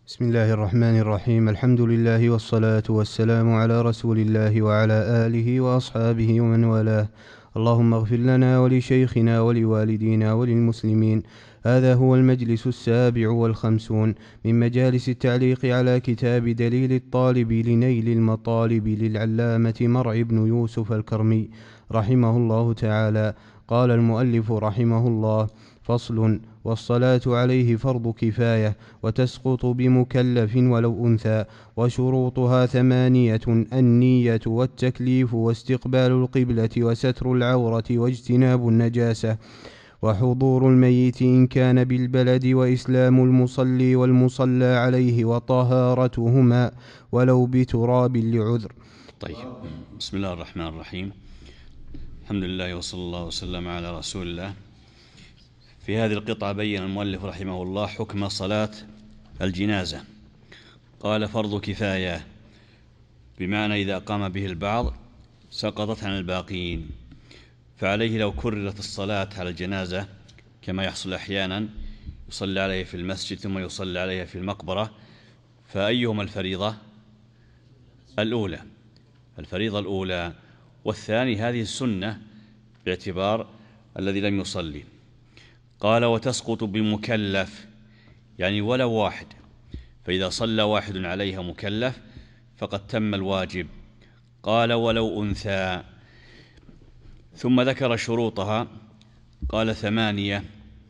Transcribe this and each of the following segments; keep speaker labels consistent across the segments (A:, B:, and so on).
A: بسم الله الرحمن الرحيم. الحمد لله والصلاة والسلام على رسول الله وعلى آله وأصحابه ومن والاه. اللهم اغفر لنا ولشيخنا ولوالدينا وللمسلمين. هذا هو المجلس 57 من مجالس التعليق على كتاب دليل الطالب لنيل المطالب للعلامة مرع بن يوسف الكرمي رحمه الله تعالى. قال المؤلف رحمه الله: فصل: والصلاة عليه فرض كفاية، وتسقط بمكلف ولو أنثى، وشروطها 8: النية والتكليف واستقبال القبلة وستر العورة واجتناب النجاسة وحضور الميت إن كان بالبلد وإسلام المصلي والمصلى عليه وطهارتهما ولو بتراب لعذر.
B: طيب، بسم الله الرحمن الرحيم. الحمد لله وصلى الله وسلم على رسول الله. في هذه القطعة بين المؤلف رحمه الله حكم صلاة الجنازة. قال: فرض كفاية، بمعنى إذا قام به البعض سقطت عن الباقين، فعليه لو كررت الصلاة على الجنازة كما يحصل أحيانا، يصلى عليه في المسجد ثم يصلى عليها في المقبرة، فأيهما الفريضة؟ الفريضة الأولى، والثاني هذه السنة باعتبار الذي لم يصلي. قال: وتسقط بمكلف، يعني ولو واحد، فإذا صلى واحد عليها مكلف فقد تم الواجب. قال: ولو أنثى. ثم ذكر شروطها، قال: 8: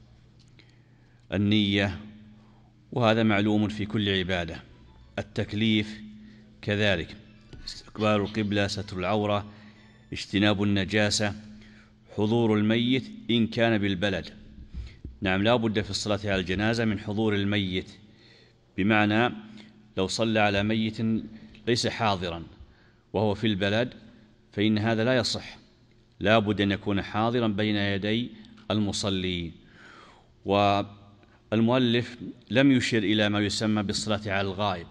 B: النية، وهذا معلوم في كل عبادة. التكليف كذلك، استقبال القبلة، ستر العورة، اجتناب النجاسة، حضور الميت إن كان بالبلد. نعم، لا بد في الصلاة على الجنازة من حضور الميت، بمعنى لو صلى على ميت ليس حاضرا وهو في البلد فإن هذا لا يصح، لا بد أن يكون حاضرا بين يدي المصلي. والمؤلف لم يشر إلى ما يسمى بالصلاة على الغائب،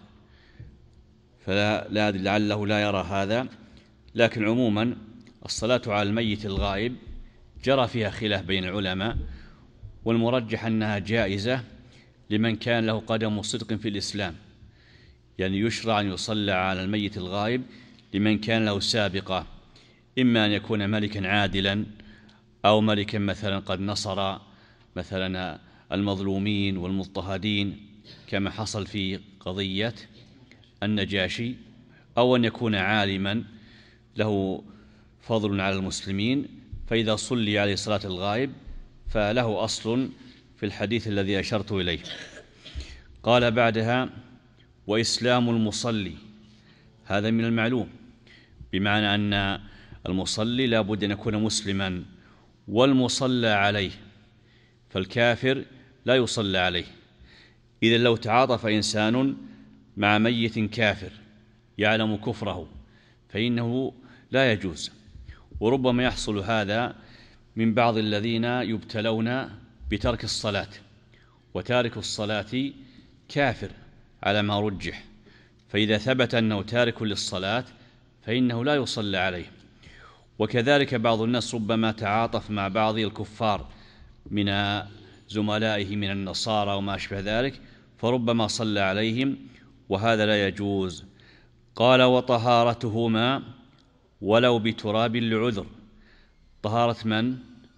B: لعله لا يرى هذا، لكن عموما الصلاة على الميت الغائب جرى فيها خلاف بين العلماء، والمرجح أنها جائزة لمن كان له قدم صدق في الإسلام، يعني يشرع أن يصلى على الميت الغائب لمن كان له سابقة، إما أن يكون ملكا عادلا، أو ملكا مثلا قد نصر مثلا المظلومين والمضطهدين كما حصل في قضية النجاشي، أو أن يكون عالما له فضل على المسلمين، فإذا صلي عليه صلاة الغائب فله أصل في الحديث الذي أشرت إليه. قال بعدها: وإسلام المصلي، هذا من المعلوم، بمعنى أن المصلي لا بد أن يكون مسلما، والمصلى عليه، فالكافر لا يصلى عليه. إذا لو تعاطف إنسان مع ميت كافر يعلم كفره فإنه لا يجوز، وربما يحصل هذا من بعض الذين يبتلون بترك الصلاة، وتارك الصلاة كافر على ما رجح، فإذا ثبت أنه تارك للصلاة فإنه لا يصلى عليه. وكذلك بعض الناس ربما تعاطف مع بعض الكفار من زملائه من النصارى وما أشبه ذلك، فربما صلى عليهم، وهذا لا يجوز. قال: وطهارتهما ولو بتراب لعذر. طهارة من؟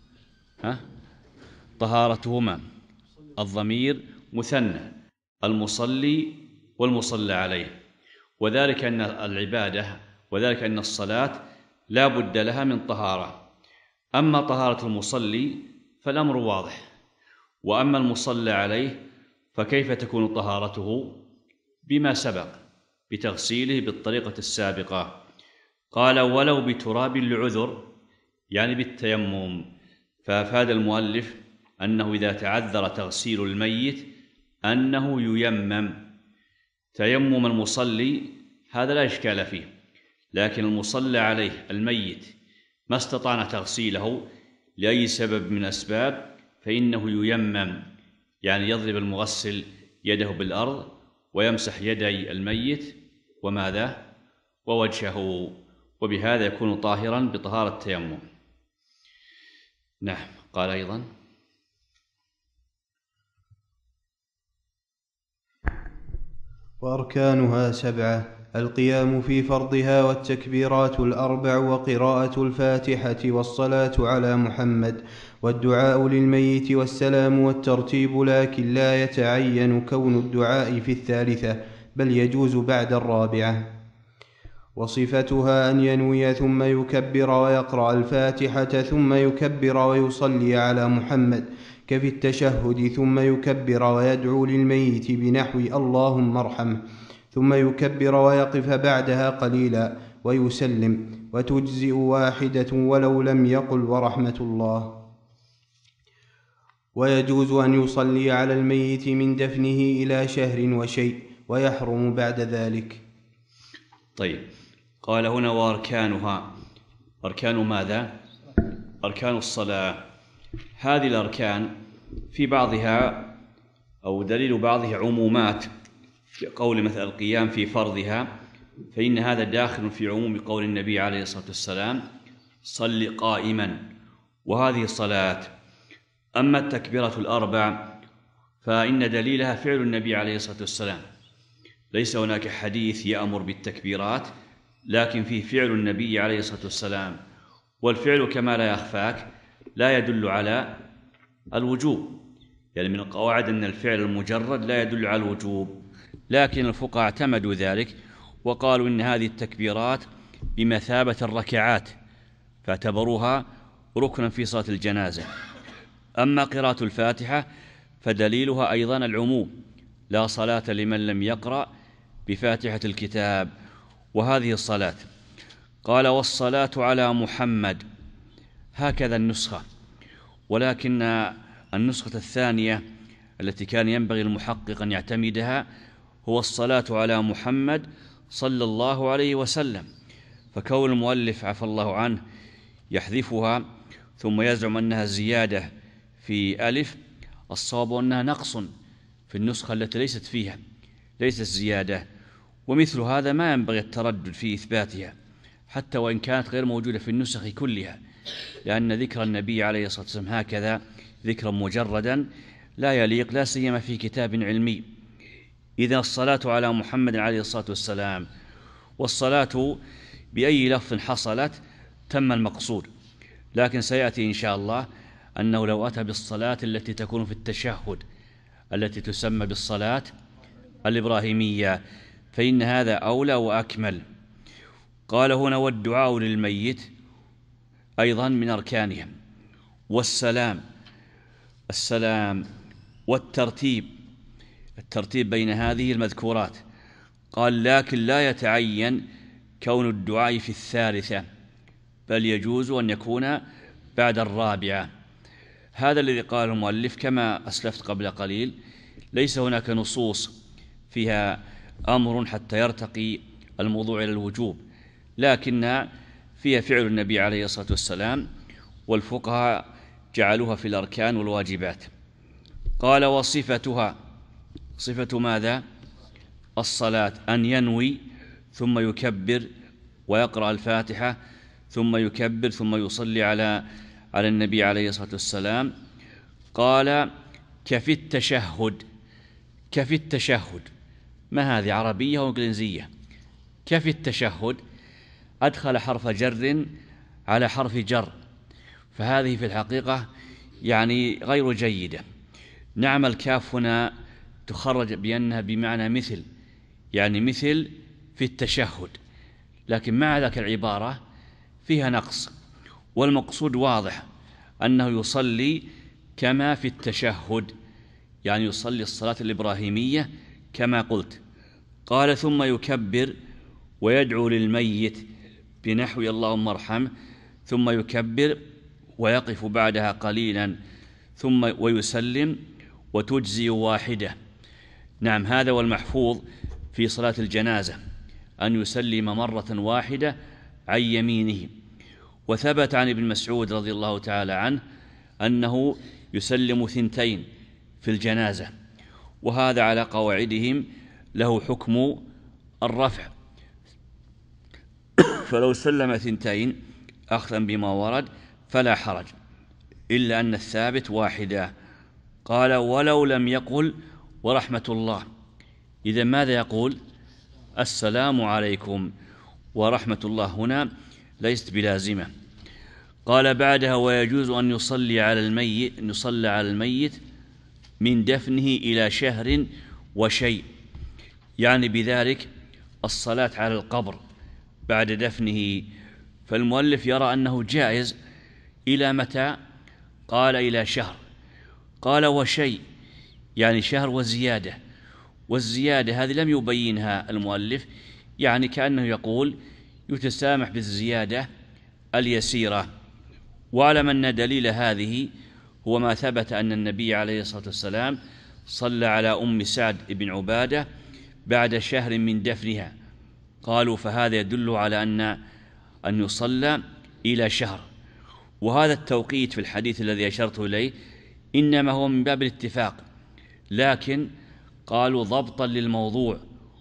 B: طهارتهما، الضمير مثنى، المصلي والمصلى عليه، وذلك أن العبادة وذلك أن الصلاة لا بد لها من طهارة. أما طهارة المصلي فالأمر واضح، وأما المصلى عليه فكيف تكون طهارته؟ بما سبق، بتغسيله بالطريقة السابقة. قال: ولو بتراب لعذر، يعني بالتيمم. فأفاد المؤلف أنه إذا تعذر تغسيل الميت أنه ييمم. تيمم المصلي هذا لا إشكال فيه، لكن المصلى عليه الميت ما استطعنا تغسيله لأي سبب من أسباب فإنه ييمم، يعني يضرب المغسل يده بالأرض ويمسح يدي الميت وماذا؟ ووجهه، وبهذا يكون طاهرا بطهارة التيمم. نعم. قال أيضا:
A: وأركانها 7: القيام في فرضها والتكبيرات 4 وقراءة الفاتحة والصلاة على محمد والدعاء للميت والسلام والترتيب، لكن لا يتعين كون الدعاء في 3 بل يجوز بعد 4. وصفتها أن ينوي ثم يكبر ويقرأ الفاتحة ثم يكبر ويصلي على محمد كفي التشهد، ثم يكبر ويدعو للميت بنحو اللهم ارحمه، ثم يكبر ويقف بعدها قليلا ويسلم، وتجزئ واحدة ولو لم يقل ورحمة الله. ويجوز أن يصلي على الميت من دفنه إلى شهر وشيء، ويحرم بعد ذلك.
B: طيب، قال هنا وأركانها. أركان ماذا؟ أركان الصلاة. هذه الأركان في بعضها أو دليل بعضها عمومات، قول مثل القيام في فرضها، فإن هذا داخل في عموم قول النبي عليه الصلاة والسلام صل قائما، وهذه الصلاة. أما التكبيرة 4 فإن دليلها فعل النبي عليه الصلاة والسلام، ليس هناك حديث يأمر بالتكبيرات، لكن فيه فعل النبي عليه الصلاة والسلام، والفعل كما لا يخفاك لا يدل على الوجوب، يعني من القواعد أن الفعل المجرد لا يدل على الوجوب، لكن الفقهاء اعتمدوا ذلك وقالوا إن هذه التكبيرات بمثابة الركعات، فاعتبروها ركنا في صلاة الجنازة. أما قراءة الفاتحة فدليلها أيضا العموم، لا صلاة لمن لم يقرأ بفاتحة الكتاب، وهذه الصلاة. قال والصلاة على محمد، هكذا النسخة، ولكن النسخة الثانية التي كان ينبغي المحقق أن يعتمدها هو الصلاة على محمد صلى الله عليه وسلم، فكون المؤلف عفى الله عنه يحذفها ثم يزعم أنها زيادة في ألف، الصواب أنها نقص في النسخة التي ليست فيها، ليست زيادة، ومثل هذا ما ينبغي التردد في إثباتها حتى وإن كانت غير موجودة في النسخ كلها، لأن ذكر النبي عليه الصلاة والسلام هكذا ذكرا مجردا لا يليق، لا سيما في كتاب علمي. إذا الصلاة على محمد عليه الصلاة والسلام، والصلاة بأي لفظ حصلت تم المقصود، لكن سيأتي إن شاء الله أنه لو أتى بالصلاة التي تكون في التشهد التي تسمى بالصلاة الإبراهيمية فإن هذا أولى وأكمل. قال هنا والدعاء للميت أيضا من أركانها، والسلام، السلام، والترتيب، الترتيب بين هذه المذكورات. قال لكن لا يتعين كون الدعاء في 3 بل يجوز أن يكون بعد 4. هذا الذي قال المؤلف كما أسلفت قبل قليل، ليس هناك نصوص فيها أمر حتى يرتقي الموضوع إلى الوجوب، لكن فيها فعل النبي عليه الصلاة والسلام، والفقهاء جعلوها في الأركان والواجبات. قال وصفتها، صفة ماذا؟ الصلاة، أن ينوي ثم يكبر ويقرأ الفاتحة ثم يكبر ثم يصلي على النبي عليه الصلاة والسلام. قال كفي التشهد، كفي التشهد، ما هذه عربية وإنجليزية؟ كفي التشهد أدخل حرف جر على حرف جر، فهذه في الحقيقة يعني غير جيدة. نعم الكاف هنا تخرج بأنها بمعنى مثل، يعني مثل في التشهد، لكن مع ذلك العبارة فيها نقص، والمقصود واضح أنه يصلي كما في التشهد، يعني يصلي الصلاة الإبراهيمية كما قلت. قال ثم يكبر ويدعو للميت بنحو اللهم ارحمه، ثم يكبر ويقف بعدها قليلا ثم ويسلم، وتجزي واحدة. نعم هذا والمحفوظ في صلاة الجنازة أن يسلم مرة واحدة عن يمينه. وثبت عن ابن مسعود رضي الله تعالى عنه أنه يسلم 2 في الجنازة، وهذا على قواعدهم له حكم الرفع، فلو سلم 2 أخذا بما ورد فلا حرج، إلا أن الثابت 1. قال ولو لم يقل ورحمة الله، إذا ماذا يقول؟ السلام عليكم ورحمة الله هنا ليست بلازمة. قال بعدها: ويجوز أن يصلي على الميت من دفنه إلى شهر وشيء، يعني بذلك الصلاة على القبر بعد دفنه. فالمؤلف يرى أنه جائز إلى متى؟ قال إلى شهر. قال وشيء، يعني شهر وزيادة، والزيادة هذه لم يبينها المؤلف، يعني كأنه يقول يتسامح بالزيادة اليسيرة. واعلم أن دليل هذه هو ما ثبت أن النبي عليه الصلاة والسلام صلى على أم سعد بن عبادة بعد شهر من دفنها. قالوا فهذا يدل على أن يصلى إلى شهر. وهذا التوقيت في الحديث الذي أشرت إليه إنما هو من باب الاتفاق، لكن قالوا ضبطا للموضوع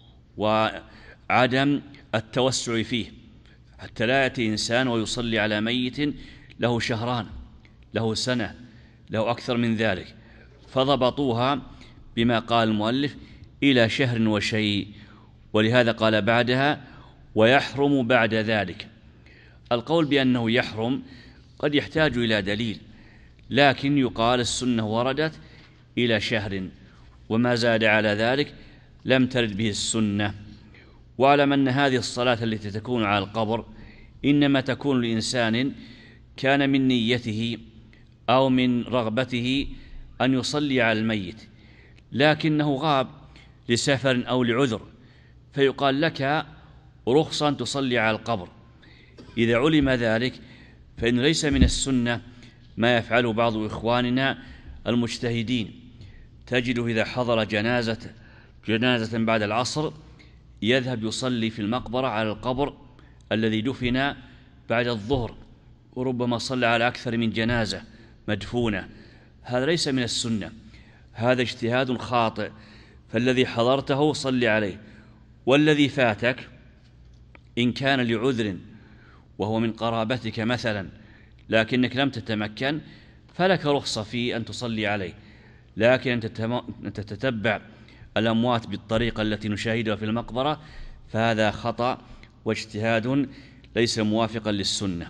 B: وعدم التوسع فيه، حتى لا يأتي إنسان ويصلي على ميت له شهران، له سنة، له أكثر من ذلك، فضبطوها بما قال المؤلف إلى شهر وشيء. ولهذا قال بعدها: ويحرم بعد ذلك. القول بأنه يحرم قد يحتاج إلى دليل، لكن يقال السنة وردت إلى شهر، وما زاد على ذلك لم ترد به السنة. واعلم أن هذه الصلاة التي تكون على القبر إنما تكون لإنسان كان من نيته أو من رغبته أن يصلي على الميت، لكنه غاب لسفر أو لعذر، فيقال لك رخصة أن تصلي على القبر. إذا علم ذلك فإن ليس من السنة ما يفعله بعض إخواننا المجتهدين، تجده إذا حضر جنازة بعد العصر يذهب يصلي في المقبرة على القبر الذي دفن بعد الظهر، وربما صلى على أكثر من جنازة مدفونة. هذا ليس من السنة، هذا اجتهاد خاطئ. فالذي حضرته صلي عليه، والذي فاتك إن كان لعذر وهو من قرابتك مثلا لكنك لم تتمكن فلك رخصة في أن تصلي عليه، لكن أن تتتبع الأموات بالطريقة التي نشاهدها في المقبرة فهذا خطأ واجتهاد ليس موافقا للسنة.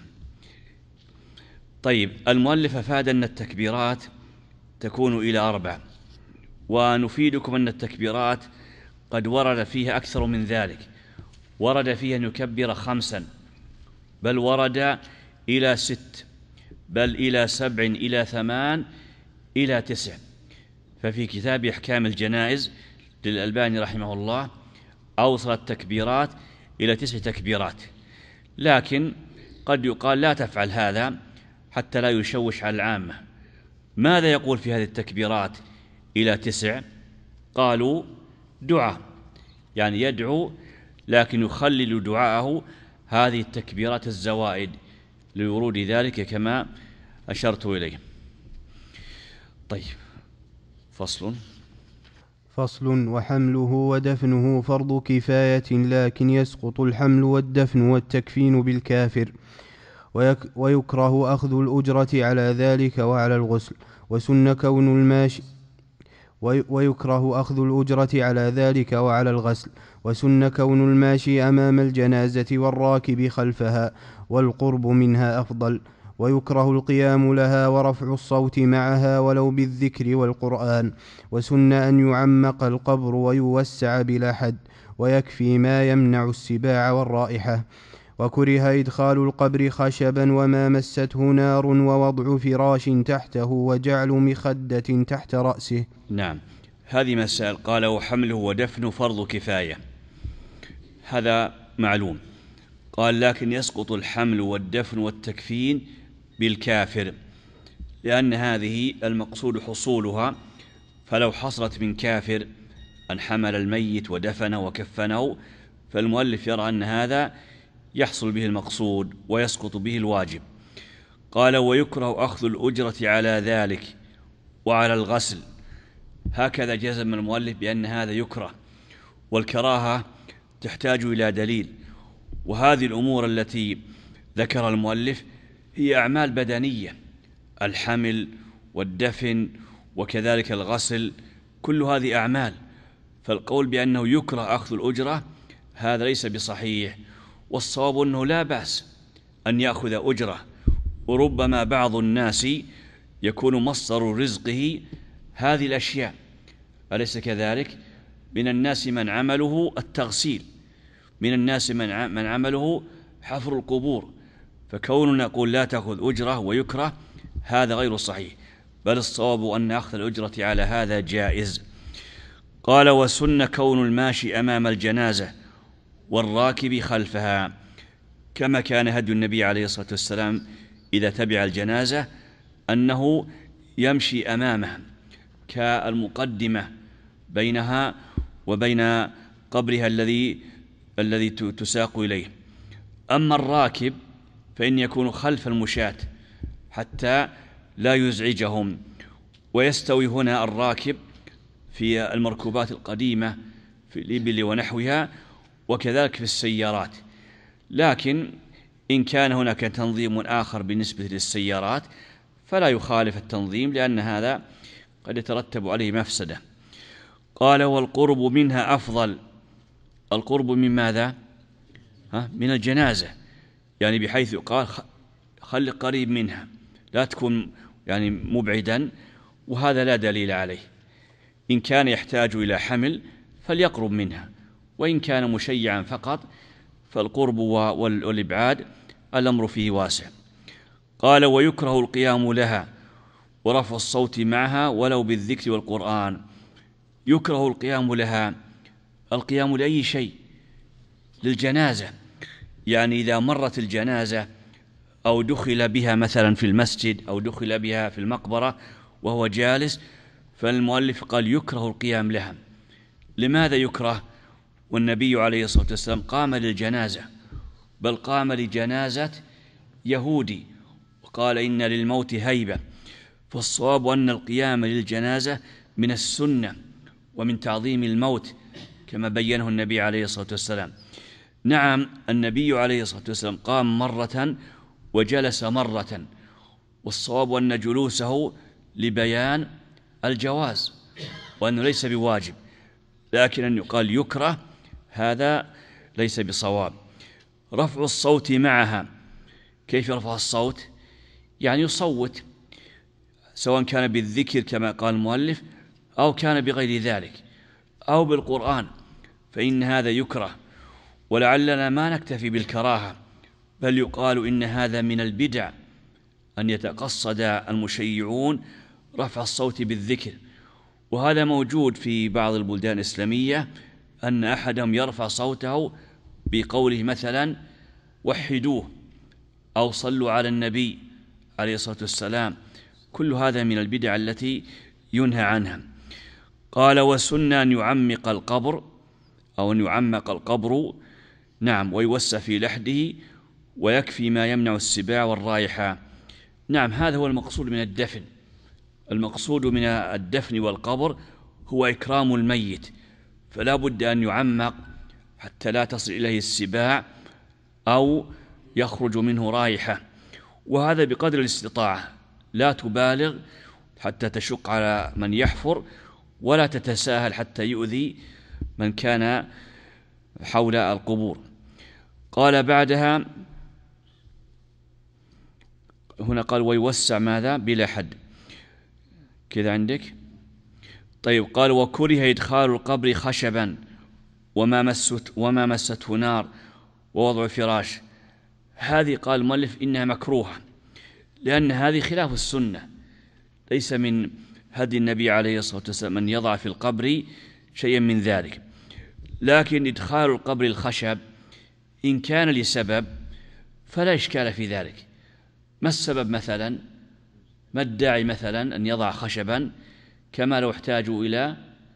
B: طيب، المؤلف أفاد أن التكبيرات تكون إلى 4، ونفيدكم أن التكبيرات قد ورد فيها أكثر من ذلك، ورد فيها أن يكبر 5، بل ورد إلى 6، بل إلى 7، إلى 8، إلى 9. ففي كتاب أحكام الجنائز للألباني رحمه الله أوصل التكبيرات إلى 9 تكبيرات، لكن قد يقال لا تفعل هذا حتى لا يشوش على العامة. ماذا يقول في هذه التكبيرات إلى 9؟ قالوا دعاء، يعني يدعو لكن يخلل دعاءه هذه التكبيرات الزوائد لورود ذلك كما أشرت إليه. طيب،
A: فصل. وحمله ودفنه فرض كفاية، لكن يسقط الحمل والدفن والتكفين بالكافر، ويكره أخذ الأجرة على ذلك وعلى الغسل، وسن كون الماشي ويكره أخذ الأجرة على ذلك وعلى الغسل، وسن كون الماشي أمام الجنازة والراكب خلفها، والقرب منها أفضل، ويكره القيام لها ورفع الصوت معها ولو بالذكر والقرآن، وسن أن يعمق القبر ويوسع بلا حد، ويكفي ما يمنع السباع والرائحة، وكره إدخال القبر خشبا وما مسته نار، ووضع فراش تحته، وجعل مخدة تحت رأسه.
B: نعم، هذه مسائل. قال وحمله ودفنه فرض كفاية، هذا معلوم. قال لكن يسقط الحمل والدفن والتكفين بالكافر، لأن هذه المقصود حصولها، فلو حصلت من كافر أن حمل الميت ودفنه وكفنه فالمؤلف يرى أن هذا يحصل به المقصود ويسقط به الواجب. قال ويكره أخذ الأجرة على ذلك وعلى الغسل، هكذا جزم المؤلف بأن هذا يكره، والكراهة تحتاج إلى دليل. وهذه الأمور التي ذكر المؤلف هي أعمال بدنية، الحمل والدفن وكذلك الغسل، كل هذه أعمال، فالقول بأنه يكره أخذ الأجرة هذا ليس بصحيح، والصواب أنه لا بأس أن يأخذ أجرة، وربما بعض الناس يكون مصدر رزقه هذه الأشياء، أليس كذلك؟ من الناس من عمله التغسيل، من الناس من عمله حفر القبور، فكوننا نقول لا تأخذ أجرة ويكره هذا غير صحيح، بل الصواب أن أخذ الأجرة على هذا جائز. قال: وسن كون الماشي أمام الجنازة والراكب خلفها، كما كان هدي النبي عليه الصلاة والسلام إذا تبع الجنازة أنه يمشي أمامها كالمقدمة بينها وبين قبرها الذي تساق إليه. أما الراكب فإن يكون خلف المشاة حتى لا يزعجهم، ويستوي هنا الراكب في المركوبات القديمة في الإبل ونحوها، وكذلك في السيارات. لكن إن كان هناك تنظيم آخر بالنسبة للسيارات فلا يخالف التنظيم، لأن هذا قد يترتب عليه مفسدة. قال: والقرب منها أفضل. القرب من ماذا؟ من الجنازة، يعني بحيث قال خل قريب منها، لا تكون يعني مبعدا، وهذا لا دليل عليه. إن كان يحتاج إلى حمل فليقرب منها، وإن كان مشيعا فقط فالقرب والإبعاد الأمر فيه واسع. قال: ويكره القيام لها ورفع الصوت معها ولو بالذكر والقرآن. يكره القيام لها، القيام لأي شيء، للجنازة، يعني إذا مرت الجنازة أو دخل بها مثلا في المسجد أو دخل بها في المقبرة وهو جالس، فالمؤلف قال يكره القيام لها. لماذا يكره والنبي عليه الصلاة والسلام قام للجنازة، بل قام لجنازة يهودي وقال إن للموت هيبة؟ فالصواب أن القيام للجنازة من السنة ومن تعظيم الموت كما بينه النبي عليه الصلاة والسلام. نعم، النبي عليه الصلاة والسلام قام مرة وجلس مرة، والصواب أن جلوسه لبيان الجواز وأنه ليس بواجب، لكن أن يقال يكره هذا ليس بصواب. رفع الصوت معها، كيف رفع الصوت؟ يعني يصوت، سواء كان بالذكر كما قال المؤلف أو كان بغير ذلك أو بالقرآن، فإن هذا يكره. ولعلنا ما نكتفي بالكراهة، بل يقال إن هذا من البدع أن يتقصد المشيعون رفع الصوت بالذكر، وهذا موجود في بعض البلدان الإسلامية، أن أحدهم يرفع صوته بقوله مثلا وحدوه أو صلوا على النبي عليه الصلاة والسلام. كل هذا من البدع التي ينهى عنها. قال: وسن أن يعمق القبر أو أن يعمق القبر، نعم، ويوسع في لحده ويكفي ما يمنع السباع والرائحة. نعم، هذا هو المقصود من الدفن. المقصود من الدفن والقبر هو إكرام الميت، فلا بد أن يعمق حتى لا تصل إليه السباع أو يخرج منه رائحة، وهذا بقدر الاستطاعة، لا تبالغ حتى تشق على من يحفر، ولا تتساهل حتى يؤذي من كان حول القبور. قال بعدها هنا قال ويوسع ماذا؟ بلا حد كذا عندك. طيب، قال: وكره إدخال القبر خشبا وما مسته نار ووضع فراش. هذه قال المؤلف إنها مكروهة، لأن هذه خلاف السنة، ليس من هدي النبي عليه الصلاة والسلام أن يضع في القبر شيئا من ذلك. لكن إدخال القبر الخشب إن كان لسبب فلا إشكال في ذلك. ما السبب مثلا؟ ما الداعي مثلا أن يضع خشبا؟ كما لو احتاجوا إلى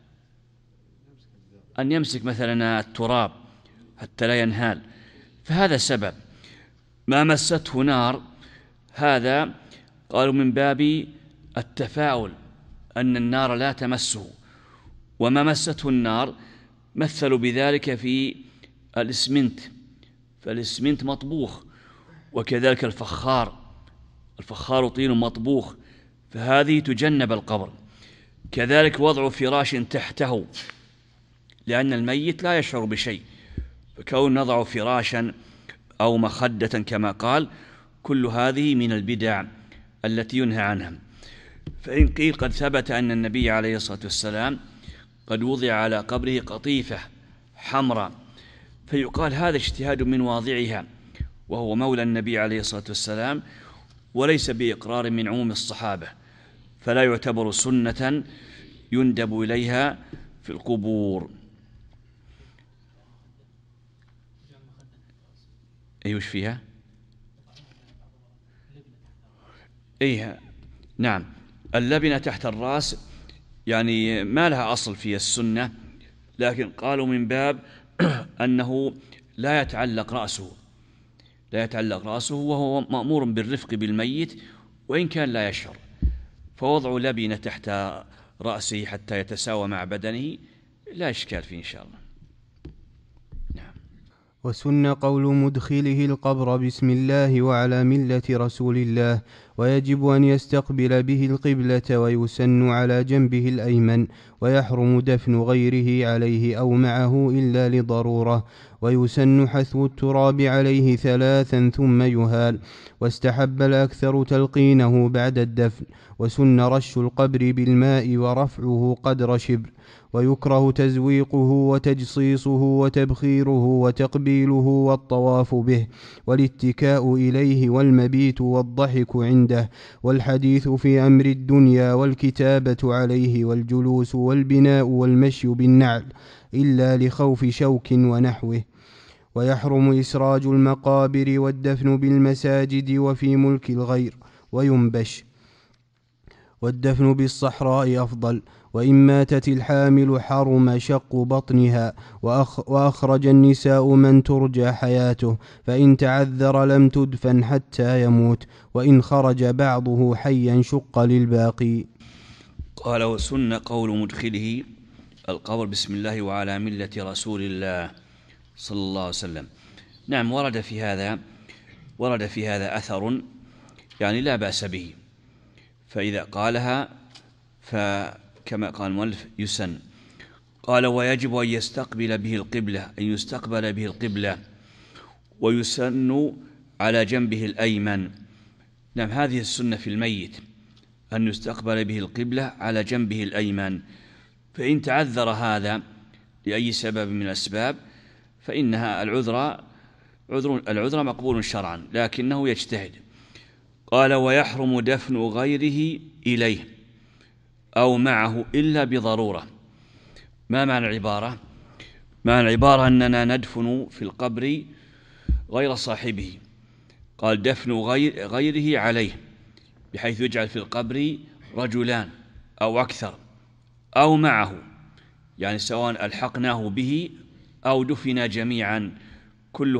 B: أن يمسك مثلا التراب حتى لا ينهال، فهذا سبب. ما مسته نار، هذا قالوا من باب التفاؤل أن النار لا تمسه، وما مسته النار مثلوا بذلك في الإسمنت، فالإسمنت مطبوخ، وكذلك الفخار طين مطبوخ، فهذه تجنب القبر. كذلك وضع فراش تحته، لأن الميت لا يشعر بشيء، فكون نضع فراشا أو مخدة كما قال، كل هذه من البدع التي ينهى عنها. فإن قيل قد ثبت أن النبي عليه الصلاة والسلام قد وضع على قبره قطيفة حمراء، فيقال هذا اجتهاد من واضعها، وهو مولى النبي عليه الصلاة والسلام، وليس بإقرار من عموم الصحابة، فلا يعتبر سنة يندب إليها في القبور. وش فيها؟ نعم، اللبنة تحت الرأس يعني ما لها أصل في السنة، لكن قالوا من باب أنه لا يتعلق رأسه وهو مأمور بالرفق بالميت وإن كان لا يشعر، فوضع لبنة تحت رأسه حتى يتساوى مع بدنه لا إشكال فيه إن شاء الله. نعم.
A: وسن قول مدخله القبر بسم الله وعلى ملة رسول الله، ويجب أن يستقبل به القبلة، ويسن على جنبه الأيمن، ويحرم دفن غيره عليه أو معه إلا لضرورة، ويسن حثو التراب عليه 3 ثم يهال، واستحب الأكثر تلقينه بعد الدفن، وسن رش القبر بالماء ورفعه قدر شبر، ويكره تزويقه وتجصيصه وتبخيره وتقبيله والطواف به والاتكاء إليه والمبيت والضحك عنده والحديث في أمر الدنيا والكتابة عليه والجلوس والبناء والمشي بالنعل إلا لخوف شوك ونحوه. ويحرم إسراج المقابر والدفن بالمساجد وفي ملك الغير، وينبش، والدفن بالصحراء أفضل. وإن ماتت الحامل حرم شق بطنها، وأخرج النساء من ترجى حياته، فإن تعذر لم تدفن حتى يموت، وإن خرج بعضه حيا شق للباقي.
B: قال وسن قول مدخله القبر بسم الله وعلى ملة رسول الله صلى الله عليه وسلم. نعم، ورد في هذا أثر يعني لا بأس به، فإذا قالها فكما قال المؤلف يسن. قال ويجب أن يستقبل به القبلة، ويسن على جنبه الأيمن. نعم، هذه السنة في الميت أن يستقبل به القبلة على جنبه الأيمن، فإن تعذر هذا لأي سبب من الأسباب فإنها العذر مقبول شرعا، لكنه يجتهد. قال ويحرم دفن غيره إليه أو معه إلا بضرورة. ما معنى العبارة؟ معنى العبارة أننا ندفن في القبر غير صاحبه، قال دفن غيره عليه، بحيث يجعل في القبر رجلان أو أكثر، أو معه، يعني سواء ألحقناه به أو دفن جميعا، كل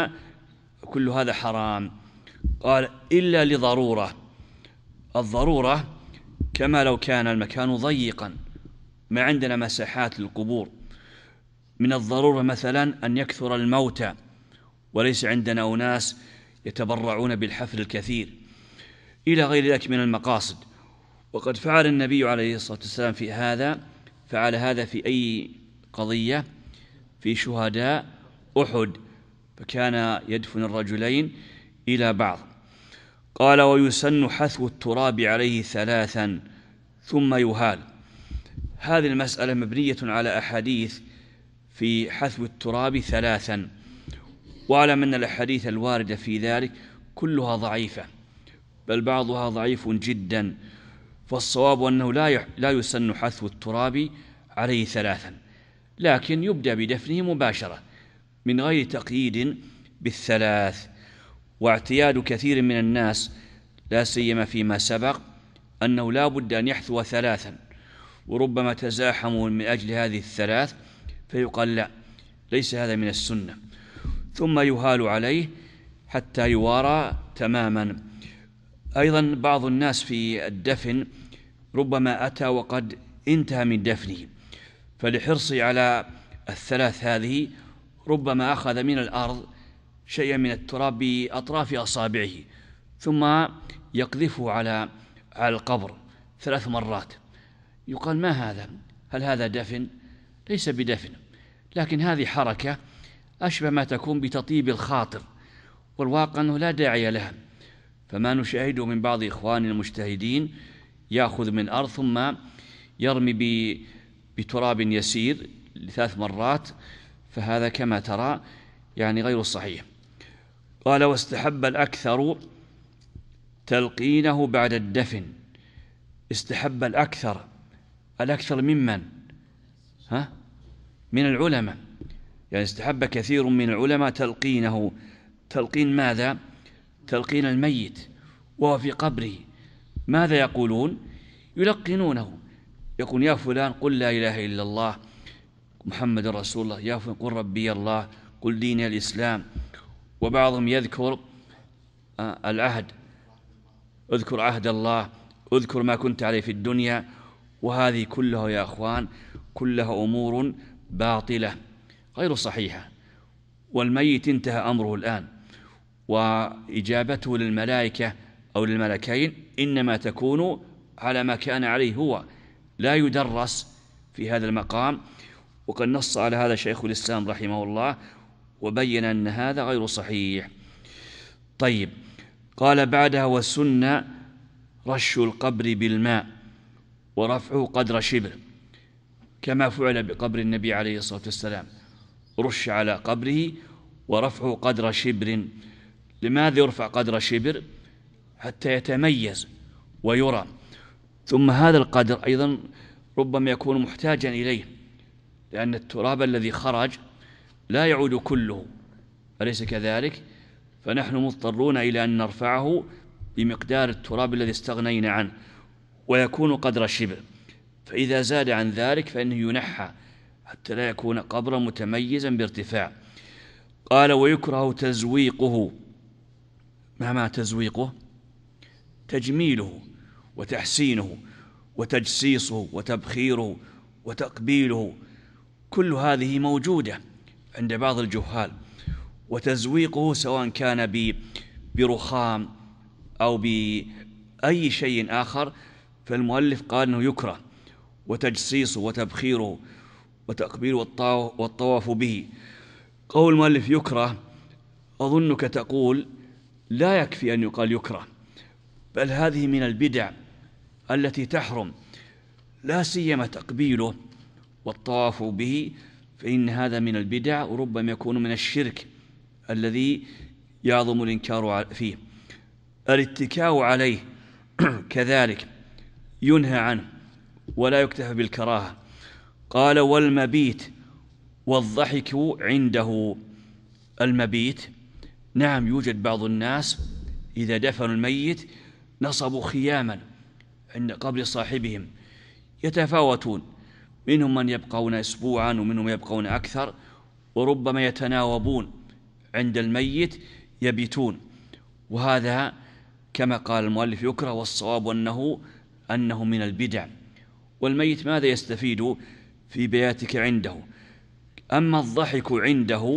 B: هذا حرام. قال إلا لضرورة. الضرورة كما لو كان المكان ضيقا، ما عندنا مساحات للقبور. من الضرورة مثلا أن يكثر الموتى وليس عندنا أناس يتبرعون بالحفل الكثير، إلى غير ذلك من المقاصد. وقد فعل النبي عليه الصلاة والسلام فعل هذا في أي قضية؟ في شهداء أحد، فكان يدفن الرجلين إلى بعض. قال ويسن حثو التراب عليه 3 ثم يهال. هذه المسألة مبنية على أحاديث في حثو التراب 3، وأعلم أن الأحاديث الواردة في ذلك كلها ضعيفة، بل بعضها ضعيف جدا، فالصواب أنه لا يسن حثو التراب عليه 3، لكن يبدأ بدفنه مباشرة من غير تقييد بال3. واعتياد كثير من الناس لا سيما فيما سبق أنه لا بد أن يحثو 3، وربما تزاحموا من أجل هذه 3، فيقال لا، ليس هذا من السنة، ثم يهال عليه حتى يوارى تماما. أيضا بعض الناس في الدفن ربما أتى وقد انتهى من دفنه، فلحرصه على 3 هذه ربما أخذ من الأرض شيئا من التراب بأطراف أصابعه ثم يقذفه على القبر 3 مرات. يقال ما هذا؟ هل هذا دفن؟ ليس بدفن، لكن هذه حركة أشبه ما تكون بتطيب الخاطر، والواقع أنه لا داعي لها. فما نشاهده من بعض إخواننا المجتهدين يأخذ من أرض ثم يرمي بتراب يسير 3 مرات، فهذا كما ترى يعني غير صحيح. قال: واستحب الأكثر تلقينه بعد الدفن. استحب الأكثر ممن؟ من العلماء، يعني استحب كثير من العلماء تلقينه. تلقين ماذا؟ تلقين الميت وهو في قبره. ماذا يقولون؟ يلقنونه، يقول: يا فلان قل لا إله إلا الله محمد رسول الله، يا فلان قل ربي الله، قل ديني الإسلام. وبعضهم يذكر العهد، اذكر عهد الله، اذكر ما كنت عليه في الدنيا. وهذه كلها يا أخوان كلها أمور باطلة غير صحيحة. والميت انتهى أمره الآن، وإجابته للملائكة أو للملكين إنما تكون على ما كان عليه هو، لا يدرس في هذا المقام. وقد نص على هذا شيخ الإسلام رحمه الله وبين أن هذا غير صحيح. طيب، قال بعدها: والسنة رش القبر بالماء ورفعه قدر شبر، كما فعل بقبر النبي عليه الصلاة والسلام، رش على قبره ورفعه قدر شبر. لماذا يرفع قدر شبر؟ حتى يتميز ويرى. ثم هذا القدر أيضا ربما يكون محتاجا إليه، لأن التراب الذي خرج لا يعود كله، أليس كذلك؟ فنحن مضطرون إلى أن نرفعه بمقدار التراب الذي استغنينا عنه، ويكون قدر الشبر. فإذا زاد عن ذلك فإنه ينحى حتى لا يكون قبرا متميزا بارتفاع. قال: ويكره تزويقه. ما تزويقه؟ تجميله وتحسينه وتجسيسه وتبخيره وتقبيله، كل هذه موجودة عند بعض الجهال. وتزويقه سواء كان برخام أو بأي شيء آخر، فالمؤلف قال أنه يكره. وتجسيسه وتبخيره وتقبيله والطواف به. قول المؤلف يكره، أظنك تقول لا يكفي أن يقال يكره، بل هذه من البدع التي تحرم، لا سيما تقبيله والطواف به، فإن هذا من البدع وربما يكون من الشرك الذي يعظم الإنكار فيه. الاتكاء عليه كذلك ينهى عنه ولا يكتفى بالكراهة. قال: والمبيت والضحك عنده. المبيت، نعم، يوجد بعض الناس إذا دفنوا الميت نصبوا خياما عند قبر صاحبهم، يتفاوتون، منهم من يبقون أسبوعا ومنهم يبقون أكثر، وربما يتناوبون عند الميت يبيتون. وهذا كما قال المؤلف يكره، والصواب أنه من البدع. والميت ماذا يستفيد في بياتك عنده؟ أما الضحك عنده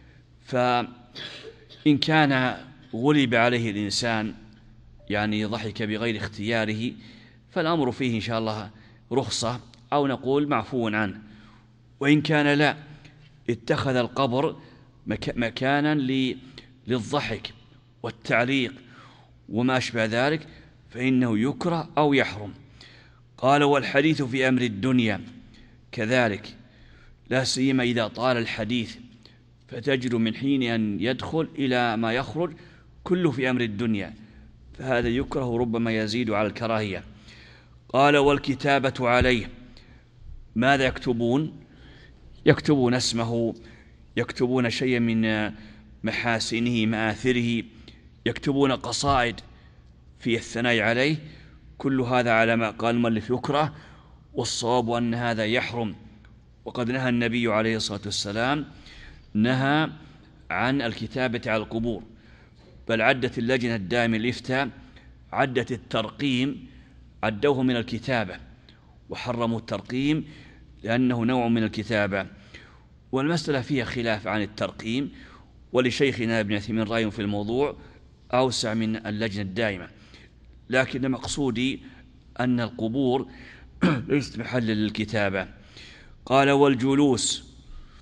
B: فإن كان غلب عليه الإنسان، يعني ضحك بغير اختياره، فالأمر فيه إن شاء الله رخصة أو نقول معفو عنه. وإن كان لا، اتخذ القبر مكانا للضحك والتعليق وما أشبه ذلك، فإنه يكره أو يحرم. قال: والحديث في أمر الدنيا كذلك، لا سيما إذا طال الحديث، فتجد من حين أن يدخل إلى ما يخرج كله في أمر الدنيا، فهذا يكره ربما يزيد على الكراهية. قال: والكتابة عليه. ماذا يكتبون؟ يكتبون اسمه، يكتبون شيئا من محاسنه مآثره، يكتبون قصائد في الثناء عليه. كل هذا على ما قال المؤلف يكره، والصواب أن هذا يحرم. وقد نهى النبي عليه الصلاة والسلام نهى عن الكتابة على القبور، بل عدت اللجنة الدائمة للإفتاء عدت الترقيم، عدوه من الكتابة وحرموا الترقيم لأنه نوع من الكتابة. والمسألة فيها خلاف عن الترقيم، ولشيخنا ابن عثيمين رأي في الموضوع أوسع من اللجنة الدائمة، لكن مقصودي أن القبور ليست محلا للكتابة. قال: والجلوس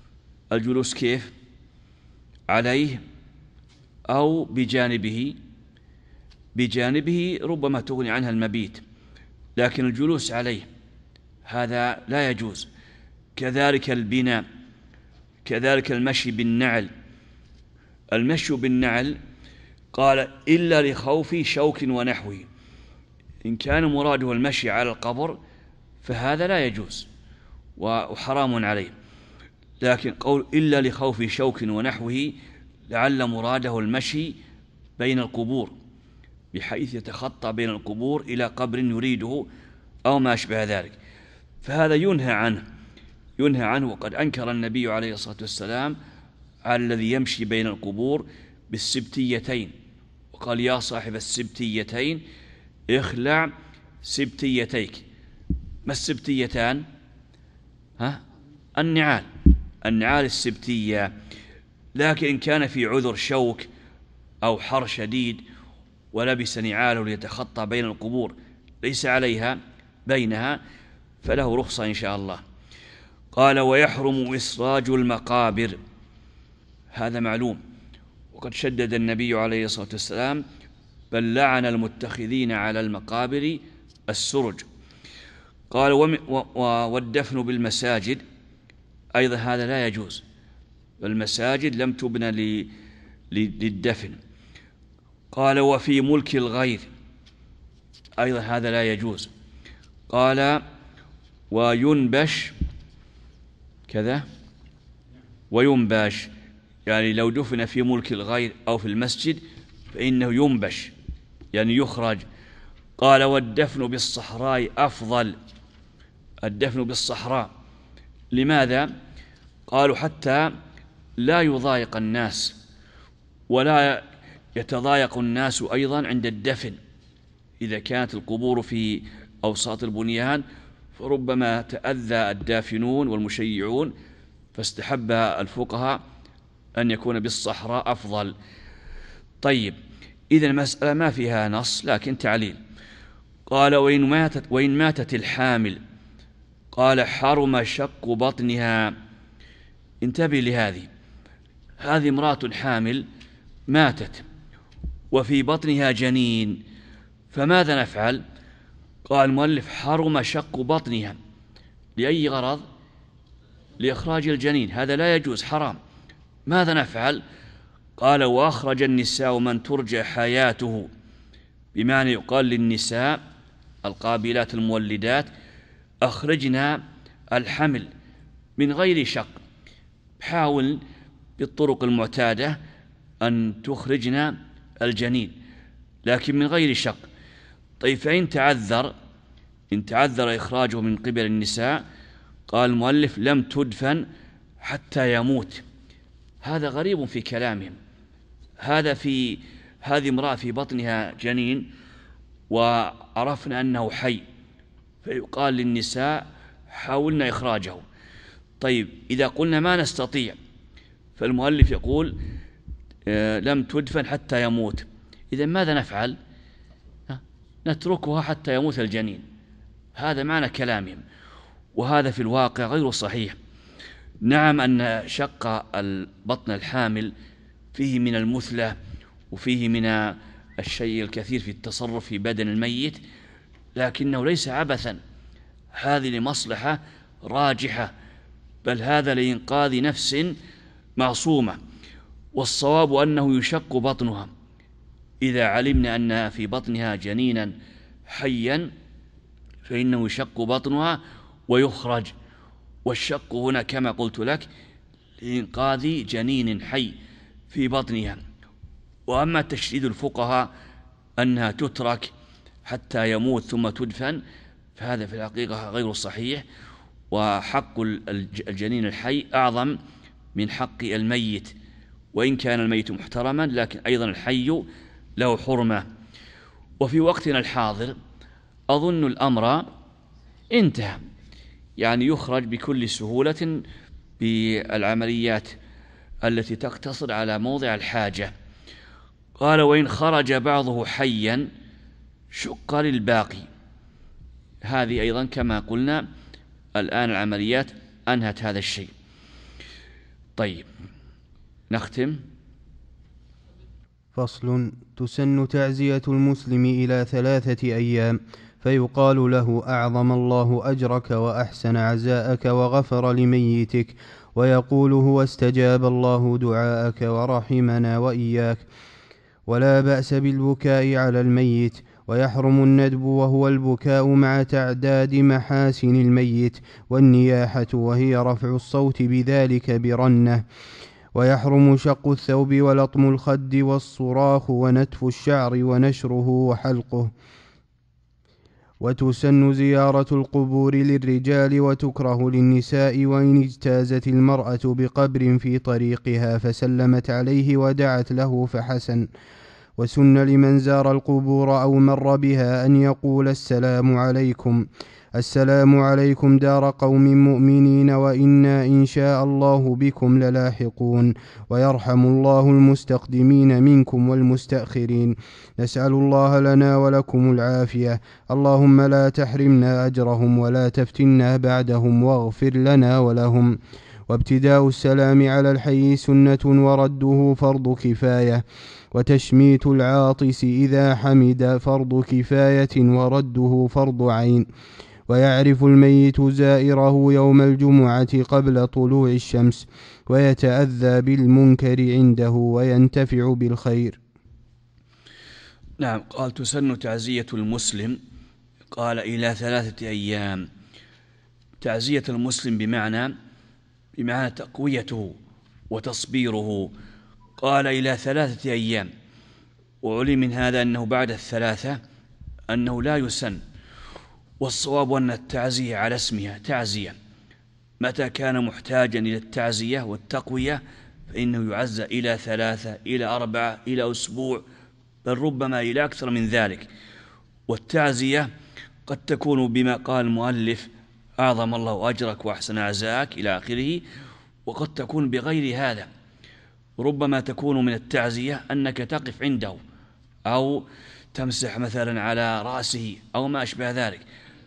B: الجلوس كيف؟ عليه أو بجانبه. بجانبه ربما تغني عنها المبيت، لكن الجلوس عليه هذا لا يجوز. كذلك البناء، كذلك المشي بالنعل. المشي بالنعل قال إلا لخوف شوك ونحوه. إن كان مراده المشي على القبر فهذا لا يجوز وحرام عليه، لكن قول إلا لخوف شوك ونحوه لعل مراده المشي بين القبور، بحيث يتخطى بين القبور إلى قبر يريده أو ما أشبه ذلك، فهذا ينهى عنه. وقد أنكر النبي عليه الصلاة والسلام على الذي يمشي بين القبور بالسبتيتين، وقال يا صاحب السبتيتين اخلع سبتيتيك. ما السبتيتان؟ النعال السبتية. لكن إن كان في عذر شوك أو حر شديد ولبس نعاله ليتخطى بين القبور ليس عليها بينها فله رخصة إن شاء الله. قال ويحرم إسراج المقابر، هذا معلوم، وقد شدد النبي عليه الصلاة والسلام بل لعن المتخذين على المقابر السرج. قال والدفن بالمساجد أيضا هذا لا يجوز، المساجد لم تبنى للدفن. قال وفي ملك الغير أيضا هذا لا يجوز. قال وينبش كذا وينبش، يعني لو دفن في ملك الغير أو في المسجد فإنه ينبش يعني يخرج. قال والدفن بالصحراء أفضل، الدفن بالصحراء. لماذا؟ قالوا حتى لا يضايق الناس ولا يتضايق الناس أيضا عند الدفن. إذا كانت القبور في أوساط البنيان فربما تأذى الدافنون والمشيعون، فاستحب الفقهاء أن يكون بالصحراء أفضل. طيب، إذن المسألة ما فيها نص لكن تعليل. قال وإن ماتت الحامل قال حرم شق بطنها. انتبه لهذه، هذه امرأة حامل ماتت وفي بطنها جنين، فماذا نفعل؟ قال المؤلف حرم شق بطنها. لأي غرض؟ لإخراج الجنين، هذا لا يجوز، حرام. ماذا نفعل؟ قال وأخرج النساء من ترجى حياته، بمعنى يقال للنساء القابلات المولدات أخرجنا الحمل من غير شق، حاول بالطرق المعتادة أن تخرجنا الجنين لكن من غير شق. طيب فإن تعذر إخراجه من قبل النساء، قال المؤلف لم تدفن حتى يموت. هذا غريب في كلامهم، هذه امرأة في بطنها جنين وعرفنا أنه حي، فيقال للنساء حاولنا إخراجه. طيب إذا قلنا ما نستطيع، فالمؤلف يقول لم تدفن حتى يموت، إذن ماذا نفعل؟ نتركها حتى يموت الجنين. هذا معنى كلامهم، وهذا في الواقع غير صحيح. نعم أن شق البطن الحامل فيه من المثلة وفيه من الشيء الكثير في التصرف في بدن الميت، لكنه ليس عبثا، هذه لمصلحة راجحة، بل هذا لإنقاذ نفس معصومة. والصواب أنه يشق بطنها إذا علمنا أن في بطنها جنينا حيا، فإنه يشق بطنها ويخرج. والشق هنا كما قلت لك لإنقاذ جنين حي في بطنها. وأما تشديد الفقهاء أنها تترك حتى يموت ثم تدفن، فهذا في الحقيقة غير صحيح، وحق الجنين الحي أعظم من حق الميت، وإن كان الميت محترما لكن أيضا الحي له حرمة. وفي وقتنا الحاضر أظن الأمر انتهى، يعني يخرج بكل سهولة بالعمليات التي تقتصر على موضع الحاجة. قال وإن خرج بعضه حيا شق للباقي. هذه أيضا كما قلنا الآن العمليات أنهت هذا الشيء. طيب نختم.
A: فصل. تسن تعزية المسلم إلى 3 أيام، فيقال له: أعظم الله أجرك وأحسن عزاءك وغفر لميتك، ويقول هو استجاب الله دعاءك ورحمنا وإياك. ولا بأس بالبكاء على الميت، ويحرم الندب وهو البكاء مع تعداد محاسن الميت، والنياحة وهي رفع الصوت بذلك برنة. ويحرم شق الثوب ولطم الخد والصراخ ونتف الشعر ونشره وحلقه. وتسن زيارة القبور للرجال وتكره للنساء، وإن اجتازت المرأة بقبر في طريقها فسلمت عليه ودعت له فحسن. وسن لمن زار القبور أو مر بها أن يقول: السلام عليكم، السلام عليكم دار قوم مؤمنين، وإنا إن شاء الله بكم للاحقون، ويرحم الله المستقدمين منكم والمستأخرين. نسأل الله لنا ولكم العافية، اللهم لا تحرمنا أجرهم ولا تفتنا بعدهم، واغفر لنا ولهم. وابتداء السلام على الحي سنة، ورده فرض كفاية، وتشميت العاطس إذا حمد فرض كفاية، ورده فرض عين. ويعرف الميت زائره يوم الجمعة قبل طلوع الشمس، ويتأذى بالمنكر عنده وينتفع بالخير.
B: نعم. قال تسن تعزية المسلم، قال إلى 3 أيام. تعزية المسلم بمعنى تقويته وتصبيره. قال إلى 3 أيام، وعلم من هذا أنه بعد 3 أنه لا يسن، والصواب أن التعزية على اسمها تعزية. متى كان محتاجا إلى التعزية والتقوية فإنه يعزى إلى 3 إلى 4 إلى أسبوع، بل ربما إلى أكثر من ذلك. والتعزية قد تكون بما قال المؤلف: أعظم الله أجرك وأحسن عزاءك إلى آخره، وقد تكون بغير هذا. ربما تكون من التعزية أنك تقف عنده أو تمسح مثلا على رأسه أو ما أشبه ذلك.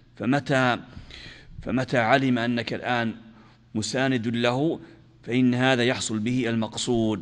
B: فمتى علم أنك الآن مساند له فإن هذا يحصل به المقصود.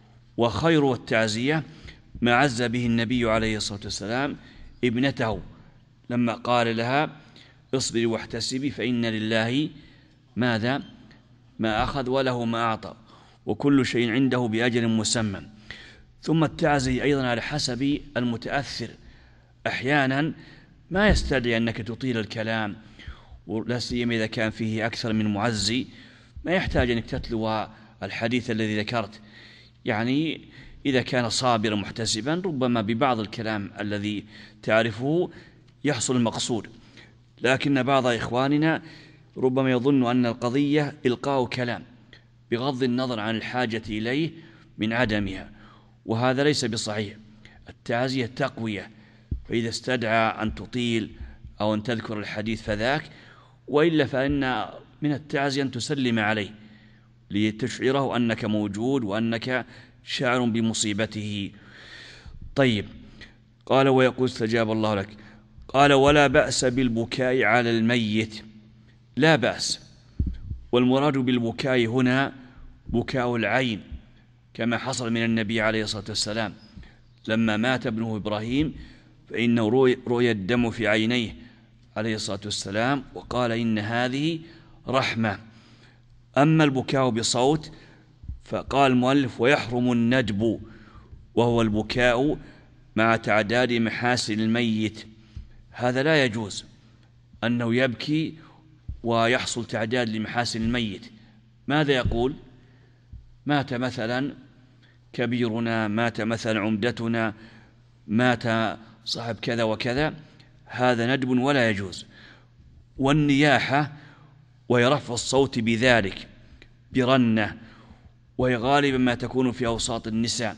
B: وخير التعزية ما عز به النبي عليه الصلاة والسلام ابنته لما قال لها: اصبري واحتسبي فإن لله ماذا؟ ما أخذ وله ما أعطى، وكل شيء عنده بأجل مسمى. ثم التعزية أيضا على حسب المتأثر. أحيانا ما يستدعي أنك تطيل الكلام، ولا سيما إذا كان فيه أكثر من معزي، ما يحتاج أنك تتلو الحديث الذي ذكرت. يعني إذا كان صابرا محتسبا ربما ببعض الكلام الذي تعرفه يحصل المقصود. لكن بعض إخواننا ربما يظن أن القضية إلقاء كلام بغض النظر عن الحاجة إليه من عدمها، وهذا ليس بصحيح. التعزية تقوية، فإذا استدعى أن تطيل أو أن تذكر الحديث فذاك، وإلا فإن من التعزية أن تسلم عليه لتشعره أنك موجود وأنك شاعر بمصيبته. طيب. قال: ويقول استجاب الله لك. قال: ولا بأس بالبكاء على الميت. لا بأس. والمراد بالبكاء هنا بكاء العين، كما حصل من النبي عليه الصلاة والسلام لما مات ابنه إبراهيم، فإنه رؤي الدم في عينيه عليه الصلاة والسلام، وقال: إن هذه رحمة. أما البكاء بصوت فقال المؤلف: ويحرم الندب، وهو البكاء مع تعداد محاسن الميت. هذا لا يجوز، أنه يبكي ويحصل تعداد لمحاسن الميت. ماذا يقول؟ مات مثلا كبيرنا، مات مثلا عمدتنا، مات صاحب كذا وكذا، هذا ندب ولا يجوز. والنياحة وهي رفع الصوت بذلك برنة، وهي غالبا ما تكون في أوساط النساء،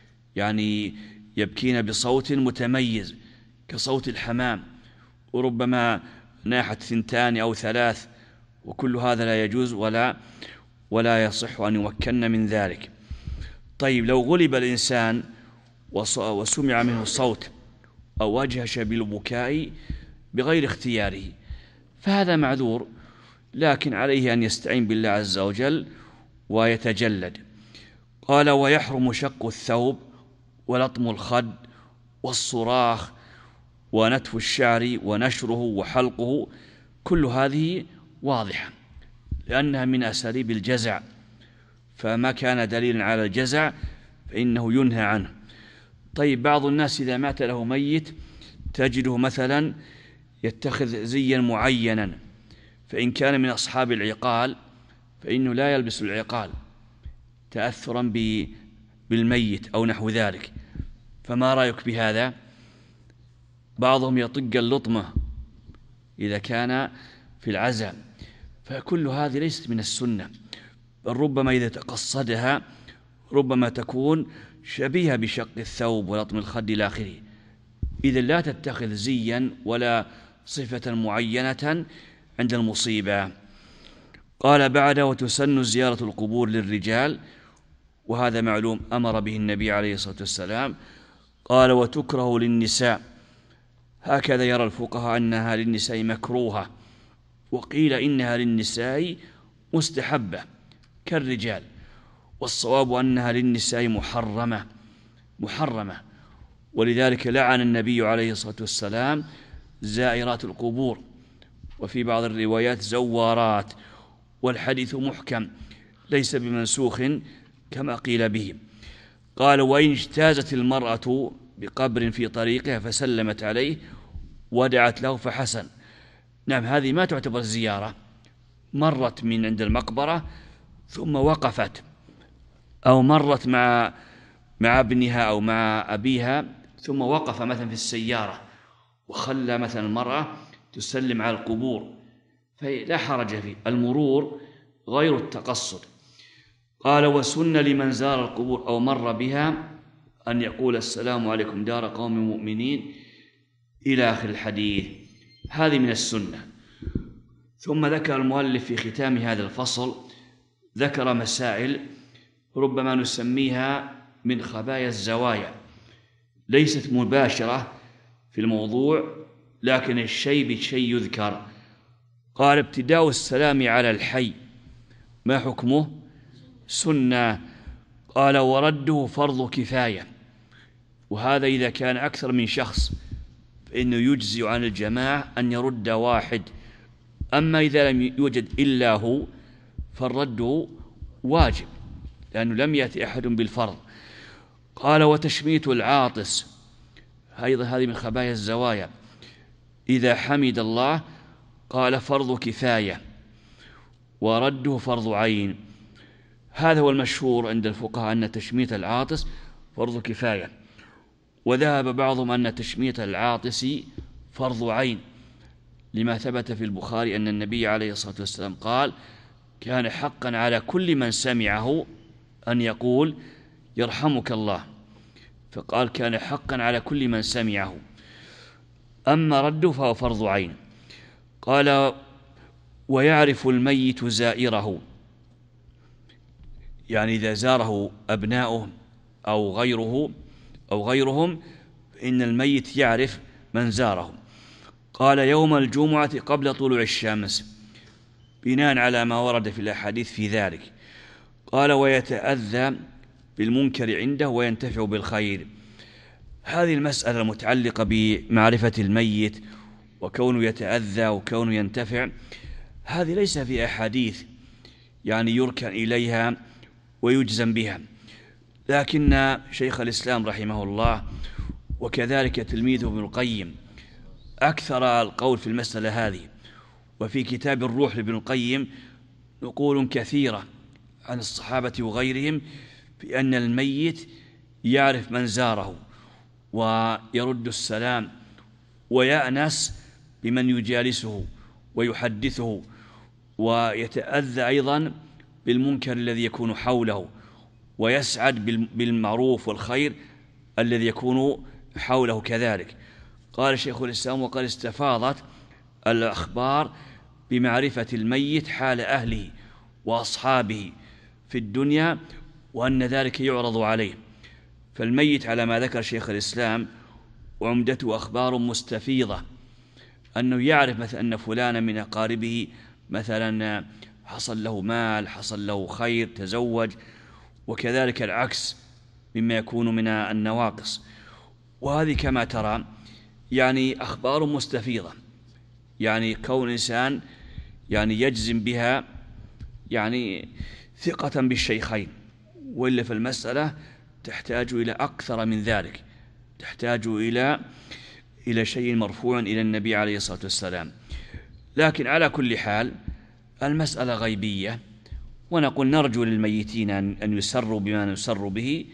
B: يعني يبكين بصوت متميز كصوت الحمام، وربما ناحت 2 أو 3، وكل هذا لا يجوز ولا يصح أن يمكن من ذلك. طيب، لو غلب الإنسان وسمع منه الصوت أو أجهش بالبكاء بغير اختياره فهذا معذور، لكن عليه أن يستعين بالله عز وجل ويتجلد. قال ويحرم شق الثوب ولطم الخد والصراخ ونتف الشعر ونشره وحلقه، كل هذه واضحة لأنها من أساليب الجزع، فما كان دليلا على الجزع فإنه ينهى عنه. طيب بعض الناس إذا مات له ميت تجده مثلا يتخذ زيا معينا، فإن كان من أصحاب العقال فإنه لا يلبس العقال تأثرا بالميت أو نحو ذلك، فما رأيك بهذا؟ بعضهم يطق اللطمة إذا كان في العزاء، فكل هذه ليست من السنة، بل ربما إذا تقصدها ربما تكون شبيهة بشق الثوب ولطم الخد إلى آخره. إذا لا تتخذ زيا ولا صفة معينة عند المصيبة. قال بعده وتسن زيارة القبور للرجال، وهذا معلوم أمر به النبي عليه الصلاة والسلام. قال وتكره للنساء، هكذا يرى الفقهاء أنها للنساء مكروهة، وقيل إنها للنساء مستحبة كالرجال، والصواب أنها للنساء محرمة، ولذلك لعن النبي عليه الصلاة والسلام زائرات القبور، وفي بعض الروايات زوارات، والحديث محكم ليس بمنسوخ كما قيل به. قال وإن اجتازت المرأة بقبر في طريقها فسلمت عليه ودعت له فحسن. نعم، هذه ما تعتبر زيارة، مرت من عند المقبرة ثم وقفت، أو مرت مع ابنها أو مع أبيها ثم وقف مثلا في السيارة وخلى مثلا المرأة تسلم على القبور، فلا حرج فيه، المرور غير التقصد. قال وسن لمن زار القبور أو مر بها أن يقول السلام عليكم دار قوم مؤمنين إلى آخر الحديث، هذه من السنة. ثم ذكر المؤلف في ختام هذا الفصل، ذكر مسائل ربما نسميها من خبايا الزوايا، ليست مباشرة في الموضوع لكن الشيء بالشيء يذكر. قال ابتداء السلام على الحي ما حكمه؟ سنة. قال ورده فرض كفاية، وهذا إذا كان أكثر من شخص فإنه يجزي عن الجماعة أن يرد واحد، أما إذا لم يوجد إلا هو فالرد واجب لأنه لم يأتي أحد بالفرض. قال وتشميت العاطس، أيضا هذه من خبايا الزوايا، إذا حمد الله قال فرض كفاية ورده فرض عين. هذا هو المشهور عند الفقهاء أن تشميت العاطس فرض كفاية، وذهب بعضهم أن تشميت العاطس فرض عين، لما ثبت في البخاري أن النبي عليه الصلاة والسلام قال كان حقا على كل من سمعه أن يقول يرحمك الله، فقال كان حقا على كل من سمعه، أما رده فهو فرض عين. قال ويعرف الميت زائره، يعني إذا زاره أبناؤه أو غيرهم فإن الميت يعرف من زاره. قال يوم الجمعة قبل طلوع الشمس، بناء على ما ورد في الأحاديث في ذلك. قال ويتأذى بالمنكر عنده وينتفع بالخير. هذه المسألة المتعلقة بمعرفة الميت وكونه يتأذى وكونه ينتفع، هذه ليس في أحاديث يعني يركن إليها ويجزم بها، لكن شيخ الإسلام رحمه الله وكذلك تلميذه ابن القيم أكثر القول في المسألة هذه، وفي كتاب الروح لابن القيم نقول كثيرة عن الصحابة وغيرهم في أن الميت يعرف من زاره ويرد السلام ويأنس بمن يجالسه ويحدثه، ويتأذى أيضا بالمنكر الذي يكون حوله، ويسعد بالمعروف والخير الذي يكون حوله كذلك. قال شيخ الإسلام وقد استفاضت الأخبار بمعرفة الميت حال أهله وأصحابه في الدنيا، وأن ذلك يعرض عليه. فالميت على ما ذكر شيخ الإسلام وعمدته أخبار مستفيضة، أنه يعرف مثلا أن فلانا من أقاربه مثلا حصل له مال، حصل له خير، تزوج، وكذلك العكس مما يكون من النواقص. وهذه كما ترى يعني أخبار مستفيضة، يعني كون إنسان يعني يجزم بها يعني ثقة بالشيخين، وإلا في المسألة تحتاج إلى أكثر من ذلك، تحتاج إلى شيء مرفوع إلى النبي عليه الصلاة والسلام. لكن على كل حال المسألة غيبية، ونقول نرجو للميتين أن يسروا بما نسر به،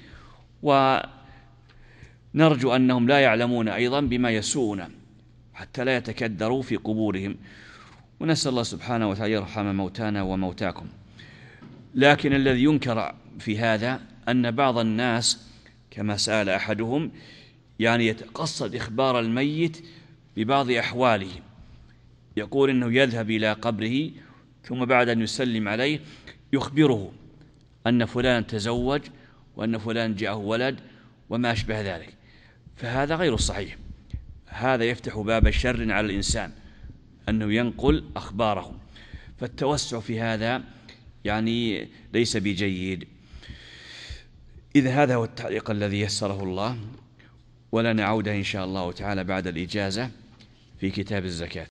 B: ونرجو أنهم لا يعلمون أيضا بما يسوءنا حتى لا يتكدروا في قبورهم، ونسأل الله سبحانه وتعالى يرحم موتانا وموتاكم. لكن الذي ينكر في هذا أن بعض الناس كما سأل أحدهم يعني يتقصد إخبار الميت ببعض أحواله، يقول إنه يذهب إلى قبره ثم بعد أن يسلم عليه يخبره أن فلان تزوج وأن فلان جاءه ولد وما أشبه ذلك، فهذا غير صحيح. هذا يفتح باب الشر على الإنسان أنه ينقل أخباره، فالتوسع في هذا يعني ليس بجيد. إذا هذا هو التعليق الذي يسره الله، ولنا عودة إن شاء الله تعالى بعد الإجازة في كتاب الزكاة.